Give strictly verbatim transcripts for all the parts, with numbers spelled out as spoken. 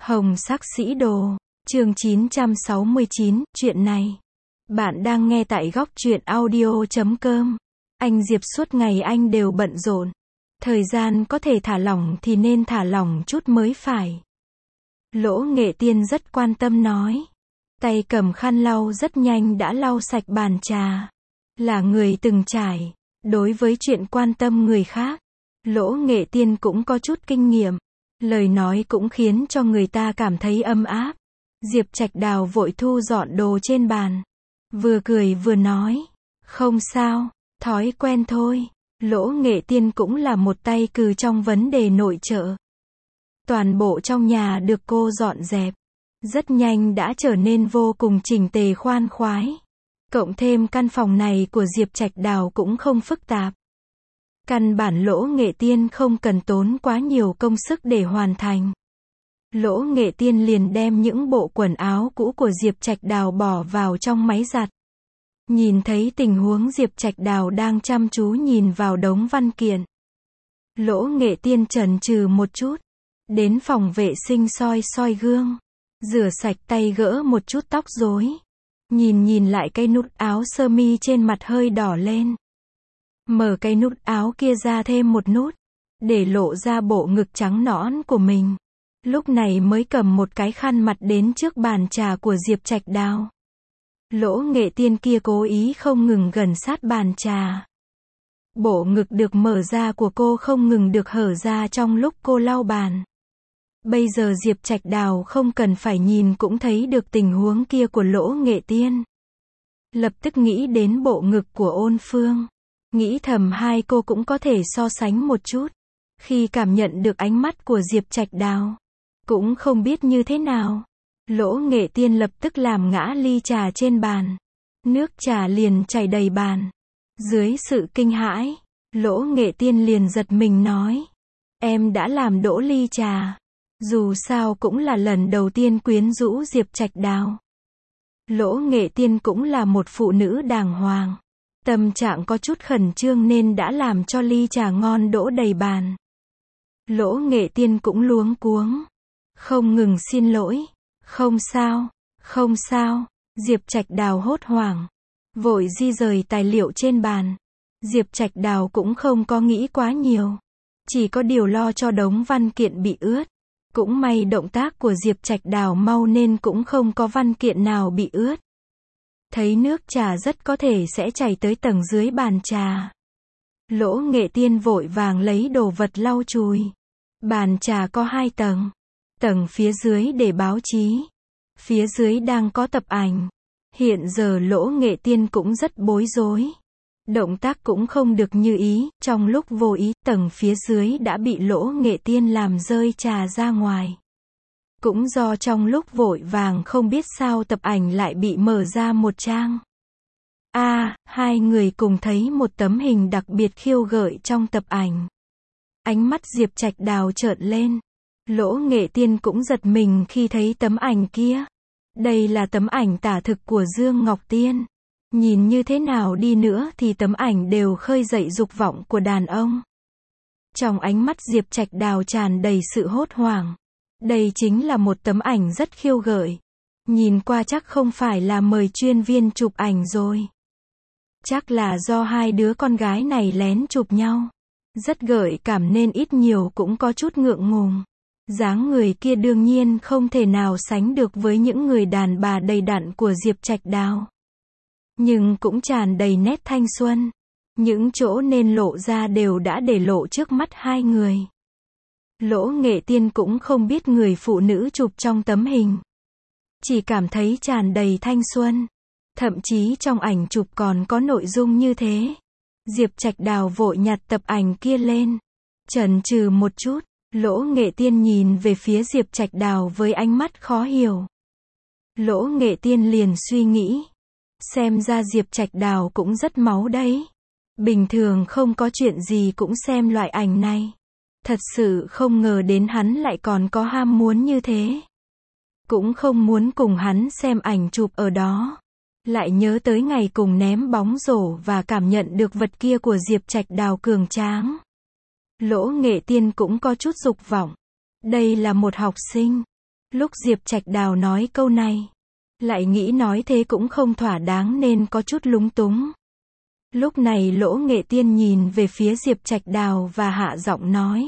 Hồng sắc sĩ đồ, chương chín trăm sáu mươi chín, chuyện này. Bạn đang nghe tại góc truyện audio chấm com. Anh Diệp suốt ngày anh đều bận rộn. Thời gian có thể thả lỏng thì nên thả lỏng chút mới phải. Lỗ Nghệ Tiên rất quan tâm nói. Tay cầm khăn lau rất nhanh đã lau sạch bàn trà. Là người từng trải, đối với chuyện quan tâm người khác, Lỗ Nghệ Tiên cũng có chút kinh nghiệm. Lời nói cũng khiến cho người ta cảm thấy ấm áp. Diệp Trạch Đào vội thu dọn đồ trên bàn. Vừa cười vừa nói. Không sao, thói quen thôi. Lỗ Nghệ Tiên cũng là một tay cừ trong vấn đề nội trợ. Toàn bộ trong nhà được cô dọn dẹp. Rất nhanh đã trở nên vô cùng chỉnh tề khoan khoái. Cộng thêm căn phòng này của Diệp Trạch Đào cũng không phức tạp. Căn bản Lỗ Nghệ Tiên không cần tốn quá nhiều công sức để hoàn thành. Lỗ Nghệ Tiên liền đem những bộ quần áo cũ của Diệp Trạch Đào bỏ vào trong máy giặt. Nhìn thấy tình huống Diệp Trạch Đào đang chăm chú nhìn vào đống văn kiện. Lỗ Nghệ Tiên chần chừ một chút. Đến phòng vệ sinh soi soi gương. Rửa sạch tay gỡ một chút tóc rối. Nhìn nhìn lại cái nút áo sơ mi trên mặt hơi đỏ lên. Mở cái nút áo kia ra thêm một nút, để lộ ra bộ ngực trắng nõn của mình. Lúc này mới cầm một cái khăn mặt đến trước bàn trà của Diệp Trạch Đào. Lỗ Nghệ Tiên kia cố ý không ngừng gần sát bàn trà. Bộ ngực được mở ra của cô không ngừng được hở ra trong lúc cô lau bàn. Bây giờ Diệp Trạch Đào không cần phải nhìn cũng thấy được tình huống kia của Lỗ Nghệ Tiên. Lập tức nghĩ đến bộ ngực của Ôn Phương. Nghĩ thầm hai cô cũng có thể so sánh một chút. Khi cảm nhận được ánh mắt của Diệp Trạch Đào, cũng không biết như thế nào. Lỗ Nghệ Tiên lập tức làm ngã ly trà trên bàn. Nước trà liền chảy đầy bàn. Dưới sự kinh hãi, Lỗ Nghệ Tiên liền giật mình nói. Em đã làm đổ ly trà. Dù sao cũng là lần đầu tiên quyến rũ Diệp Trạch Đào. Lỗ Nghệ Tiên cũng là một phụ nữ đàng hoàng. Tâm trạng có chút khẩn trương nên đã làm cho ly trà ngon đổ đầy bàn. Lỗ Nghệ Tiên cũng luống cuống. Không ngừng xin lỗi. Không sao, không sao. Diệp Trạch Đào hốt hoảng. Vội di rời tài liệu trên bàn. Diệp Trạch Đào cũng không có nghĩ quá nhiều. Chỉ có điều lo cho đống văn kiện bị ướt. Cũng may động tác của Diệp Trạch Đào mau nên cũng không có văn kiện nào bị ướt. Thấy nước trà rất có thể sẽ chảy tới tầng dưới bàn trà. Lỗ Nghệ Tiên vội vàng lấy đồ vật lau chùi. Bàn trà có hai tầng. Tầng phía dưới để báo chí. Phía dưới đang có tập ảnh. Hiện giờ Lỗ Nghệ Tiên cũng rất bối rối. Động tác cũng không được như ý. Trong lúc vô ý, tầng phía dưới đã bị Lỗ Nghệ Tiên làm rơi trà ra ngoài. Cũng do trong lúc vội vàng không biết sao tập ảnh lại bị mở ra một trang. A, à, hai người cùng thấy một tấm hình đặc biệt khiêu gợi trong tập ảnh. Ánh mắt Diệp Trạch Đào trợn lên. Lỗ Nghệ Tiên cũng giật mình khi thấy tấm ảnh kia. Đây là tấm ảnh tả thực của Dương Ngọc Tiên. Nhìn như thế nào đi nữa thì tấm ảnh đều khơi dậy dục vọng của đàn ông. Trong ánh mắt Diệp Trạch Đào tràn đầy sự hốt hoảng. Đây chính là một tấm ảnh rất khiêu gợi. Nhìn qua chắc không phải là mời chuyên viên chụp ảnh rồi. Chắc là do hai đứa con gái này lén chụp nhau. Rất gợi cảm nên ít nhiều cũng có chút ngượng ngùng. Dáng người kia đương nhiên không thể nào sánh được với những người đàn bà đầy đặn của Diệp Trạch Đào. Nhưng cũng tràn đầy nét thanh xuân. Những chỗ nên lộ ra đều đã để lộ trước mắt hai người. Lỗ Nghệ Tiên cũng không biết người phụ nữ chụp trong tấm hình. Chỉ cảm thấy tràn đầy thanh xuân. Thậm chí trong ảnh chụp còn có nội dung như thế. Diệp Trạch Đào vội nhặt tập ảnh kia lên. Chần chừ một chút, Lỗ Nghệ Tiên nhìn về phía Diệp Trạch Đào với ánh mắt khó hiểu. Lỗ Nghệ Tiên liền suy nghĩ. Xem ra Diệp Trạch Đào cũng rất máu đấy. Bình thường không có chuyện gì cũng xem loại ảnh này. Thật sự không ngờ đến hắn lại còn có ham muốn như thế. Cũng không muốn cùng hắn xem ảnh chụp ở đó. Lại nhớ tới ngày cùng ném bóng rổ và cảm nhận được vật kia của Diệp Trạch Đào cường tráng. Lỗ Nghệ Tiên cũng có chút dục vọng. Đây là một học sinh. Lúc Diệp Trạch Đào nói câu này, lại nghĩ nói thế cũng không thỏa đáng nên có chút lúng túng. Lúc này Lỗ Nghệ Tiên nhìn về phía Diệp Trạch Đào và hạ giọng nói.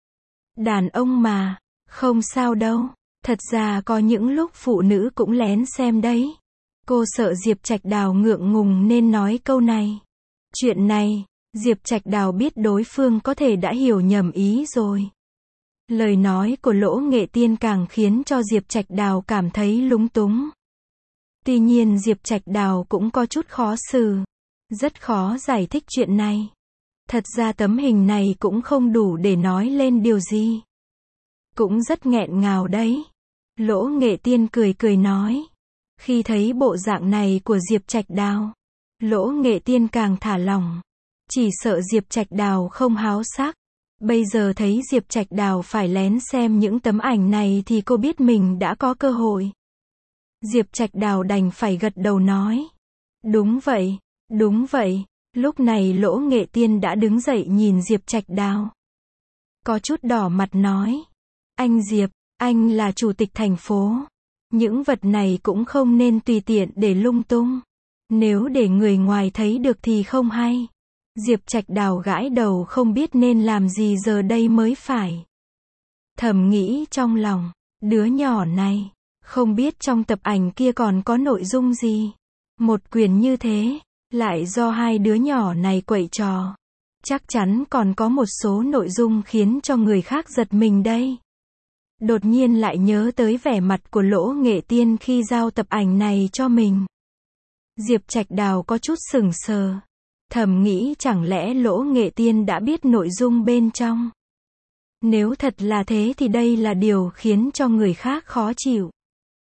Đàn ông mà, không sao đâu, thật ra có những lúc phụ nữ cũng lén xem đấy. Cô sợ Diệp Trạch Đào ngượng ngùng nên nói câu này. Chuyện này, Diệp Trạch Đào biết đối phương có thể đã hiểu nhầm ý rồi. Lời nói của Lỗ Nghệ Tiên càng khiến cho Diệp Trạch Đào cảm thấy lúng túng. Tuy nhiên Diệp Trạch Đào cũng có chút khó xử. Rất khó giải thích chuyện này. Thật ra tấm hình này cũng không đủ để nói lên điều gì. Cũng rất nghẹn ngào đấy. Lỗ Nghệ Tiên cười cười nói. Khi thấy bộ dạng này của Diệp Trạch Đào, Lỗ Nghệ Tiên càng thả lỏng. Chỉ sợ Diệp Trạch Đào không háo sắc. Bây giờ thấy Diệp Trạch Đào phải lén xem những tấm ảnh này thì cô biết mình đã có cơ hội. Diệp Trạch Đào đành phải gật đầu nói. Đúng vậy, đúng vậy. Lúc này Lỗ Nghệ Tiên đã đứng dậy nhìn Diệp Trạch Đào. Có chút đỏ mặt nói. Anh Diệp, anh là chủ tịch thành phố. Những vật này cũng không nên tùy tiện để lung tung. Nếu để người ngoài thấy được thì không hay. Diệp Trạch Đào gãi đầu không biết nên làm gì giờ đây mới phải. Thầm nghĩ trong lòng, đứa nhỏ này, không biết trong tập ảnh kia còn có nội dung gì. Một quyền như thế, lại do hai đứa nhỏ này quậy trò. Chắc chắn còn có một số nội dung khiến cho người khác giật mình đây. Đột nhiên lại nhớ tới vẻ mặt của Lỗ Nghệ Tiên khi giao tập ảnh này cho mình. Diệp Trạch Đào có chút sững sờ. Thầm nghĩ chẳng lẽ Lỗ Nghệ Tiên đã biết nội dung bên trong. Nếu thật là thế thì đây là điều khiến cho người khác khó chịu.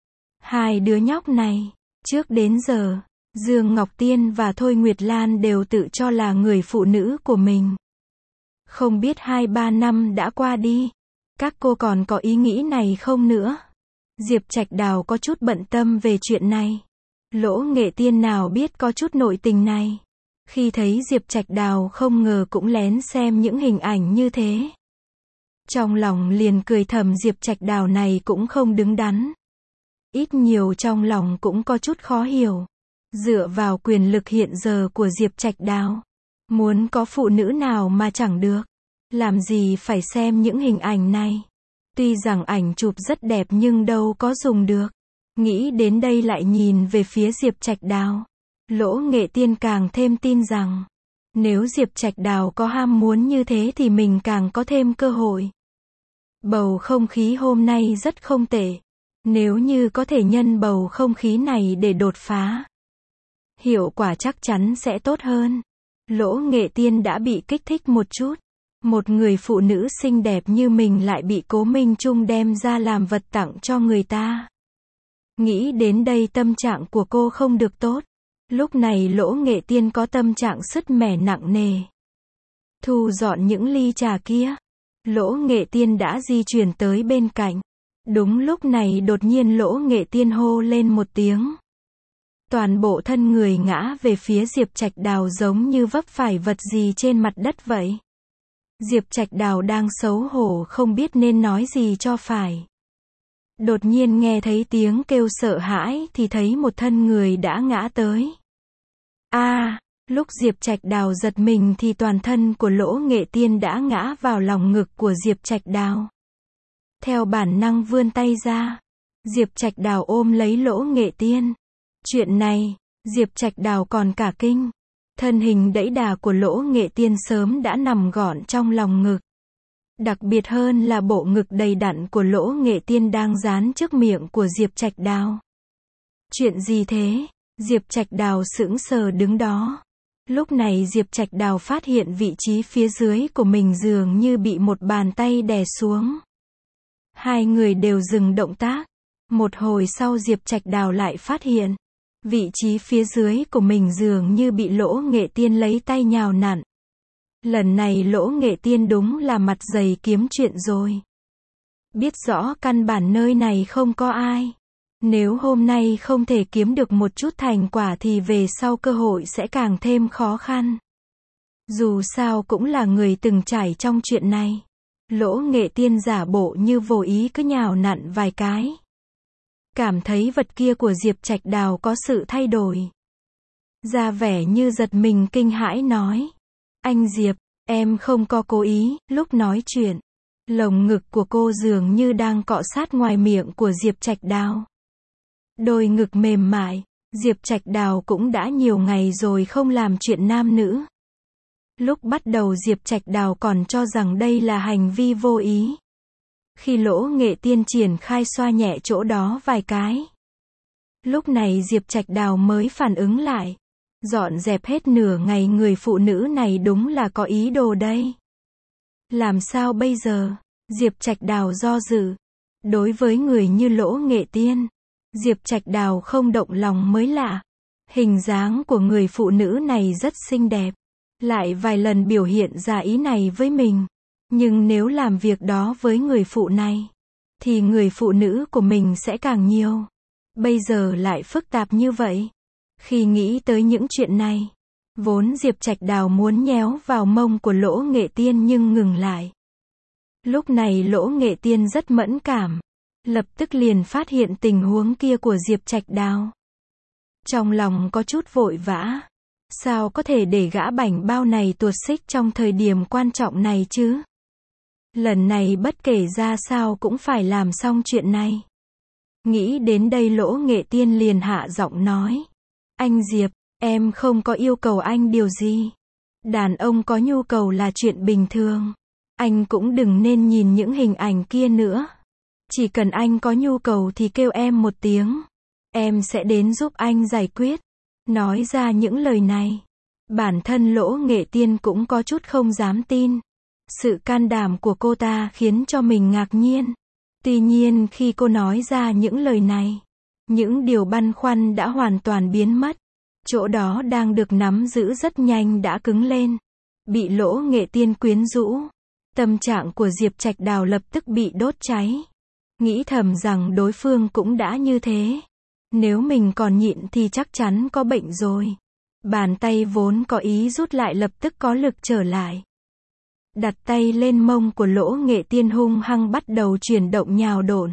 Hai đứa nhóc này, trước đến giờ, Dương Ngọc Tiên và Thôi Nguyệt Lan đều tự cho là người phụ nữ của mình. Không biết hai ba năm đã qua đi, các cô còn có ý nghĩ này không nữa? Diệp Trạch Đào có chút bận tâm về chuyện này. Lỗ Nghệ Tiên nào biết có chút nội tình này. Khi thấy Diệp Trạch Đào không ngờ cũng lén xem những hình ảnh như thế. Trong lòng liền cười thầm Diệp Trạch Đào này cũng không đứng đắn. Ít nhiều trong lòng cũng có chút khó hiểu. Dựa vào quyền lực hiện giờ của Diệp Trạch Đào, muốn có phụ nữ nào mà chẳng được. Làm gì phải xem những hình ảnh này. Tuy rằng ảnh chụp rất đẹp nhưng đâu có dùng được. Nghĩ đến đây lại nhìn về phía Diệp Trạch Đào. Lỗ Nghệ Tiên càng thêm tin rằng, nếu Diệp Trạch Đào có ham muốn như thế thì mình càng có thêm cơ hội. Bầu không khí hôm nay rất không tệ. Nếu như có thể nhân bầu không khí này để đột phá, hiệu quả chắc chắn sẽ tốt hơn. Lỗ Nghệ Tiên đã bị kích thích một chút. Một người phụ nữ xinh đẹp như mình lại bị Cố Minh Trung đem ra làm vật tặng cho người ta. Nghĩ đến đây tâm trạng của cô không được tốt. Lúc này Lỗ Nghệ Tiên có tâm trạng sứt mẻ nặng nề. Thu dọn những ly trà kia. Lỗ Nghệ Tiên đã di chuyển tới bên cạnh. Đúng lúc này đột nhiên Lỗ Nghệ Tiên hô lên một tiếng. Toàn bộ thân người ngã về phía Diệp Trạch Đào giống như vấp phải vật gì trên mặt đất vậy. Diệp Trạch Đào đang xấu hổ không biết nên nói gì cho phải. Đột nhiên nghe thấy tiếng kêu sợ hãi thì thấy một thân người đã ngã tới. A, à, lúc Diệp Trạch Đào giật mình thì toàn thân của Lỗ Nghệ Tiên đã ngã vào lòng ngực của Diệp Trạch Đào. Theo bản năng vươn tay ra, Diệp Trạch Đào ôm lấy Lỗ Nghệ Tiên. Chuyện này, Diệp Trạch Đào còn cả kinh. Thân hình đẫy đà của Lỗ Nghệ Tiên sớm đã nằm gọn trong lòng ngực. Đặc biệt hơn là bộ ngực đầy đặn của Lỗ Nghệ Tiên đang dán trước miệng của Diệp Trạch Đào. Chuyện gì thế? Diệp Trạch Đào sững sờ đứng đó. Lúc này Diệp Trạch Đào phát hiện vị trí phía dưới của mình dường như bị một bàn tay đè xuống. Hai người đều dừng động tác. Một hồi sau Diệp Trạch Đào lại phát hiện, vị trí phía dưới của mình dường như bị Lỗ Nghệ Tiên lấy tay nhào nặn. Lần này Lỗ Nghệ Tiên đúng là mặt dày kiếm chuyện rồi. Biết rõ căn bản nơi này không có ai. Nếu hôm nay không thể kiếm được một chút thành quả thì về sau cơ hội sẽ càng thêm khó khăn. Dù sao cũng là người từng trải trong chuyện này. Lỗ Nghệ Tiên giả bộ như vô ý cứ nhào nặn vài cái. cảm thấy vật kia của Diệp Trạch Đào có sự thay đổi. Ra vẻ như giật mình kinh hãi nói. Anh Diệp, em không có cố ý, lúc nói chuyện. Lồng ngực của cô dường như đang cọ sát ngoài miệng của Diệp Trạch Đào. Đôi ngực mềm mại, Diệp Trạch Đào cũng đã nhiều ngày rồi không làm chuyện nam nữ. Lúc bắt đầu Diệp Trạch Đào còn cho rằng đây là hành vi vô ý. Khi Lỗ Nghệ Tiên triển khai xoa nhẹ chỗ đó vài cái. Lúc này Diệp Trạch Đào mới phản ứng lại. Dọn dẹp hết nửa ngày người phụ nữ này đúng là có ý đồ đây. Làm sao bây giờ? Diệp Trạch Đào do dự. Đối với người như Lỗ Nghệ Tiên, Diệp Trạch Đào không động lòng mới lạ. Hình dáng của người phụ nữ này rất xinh đẹp. Lại vài lần biểu hiện ra ý này với mình. Nhưng nếu làm việc đó với người phụ này, thì người phụ nữ của mình sẽ càng nhiều. Bây giờ lại phức tạp như vậy. Khi nghĩ tới những chuyện này, vốn Diệp Trạch Đào muốn nhéo vào mông của Lỗ Nghệ Tiên nhưng ngừng lại. Lúc này Lỗ Nghệ Tiên rất mẫn cảm. Lập tức liền phát hiện tình huống kia của Diệp Trạch Đào. Trong lòng có chút vội vã. Sao có thể để gã bảnh bao này tuột xích trong thời điểm quan trọng này chứ? Lần này bất kể ra sao cũng phải làm xong chuyện này. Nghĩ đến đây Lỗ Nghệ Tiên liền hạ giọng nói. Anh Diệp, em không có yêu cầu anh điều gì. Đàn ông có nhu cầu là chuyện bình thường. Anh cũng đừng nên nhìn những hình ảnh kia nữa. Chỉ cần anh có nhu cầu thì kêu em một tiếng. Em sẽ đến giúp anh giải quyết. Nói ra những lời này, bản thân Lỗ Nghệ Tiên cũng có chút không dám tin. Sự can đảm của cô ta khiến cho mình ngạc nhiên. Tuy nhiên khi cô nói ra những lời này, những điều băn khoăn đã hoàn toàn biến mất. Chỗ đó đang được nắm giữ rất nhanh đã cứng lên. Bị Lỗ Nghệ Tiên quyến rũ. Tâm trạng của Diệp Trạch Đào lập tức bị đốt cháy. Nghĩ thầm rằng đối phương cũng đã như thế. Nếu mình còn nhịn thì chắc chắn có bệnh rồi. Bàn tay vốn có ý rút lại lập tức có lực trở lại. Đặt tay lên mông của Lỗ Nghệ Tiên hung hăng bắt đầu chuyển động nhào độn.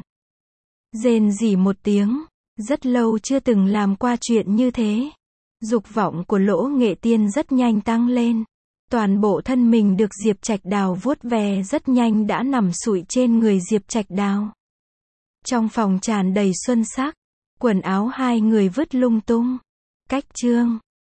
Rên rỉ một tiếng. Rất lâu chưa từng làm qua chuyện như thế. Dục vọng của Lỗ Nghệ Tiên rất nhanh tăng lên. Toàn bộ thân mình được Diệp Trạch Đào vuốt ve rất nhanh đã nằm sụi trên người Diệp Trạch Đào. Trong phòng tràn đầy xuân sắc. Quần áo hai người vứt lung tung. Cách chương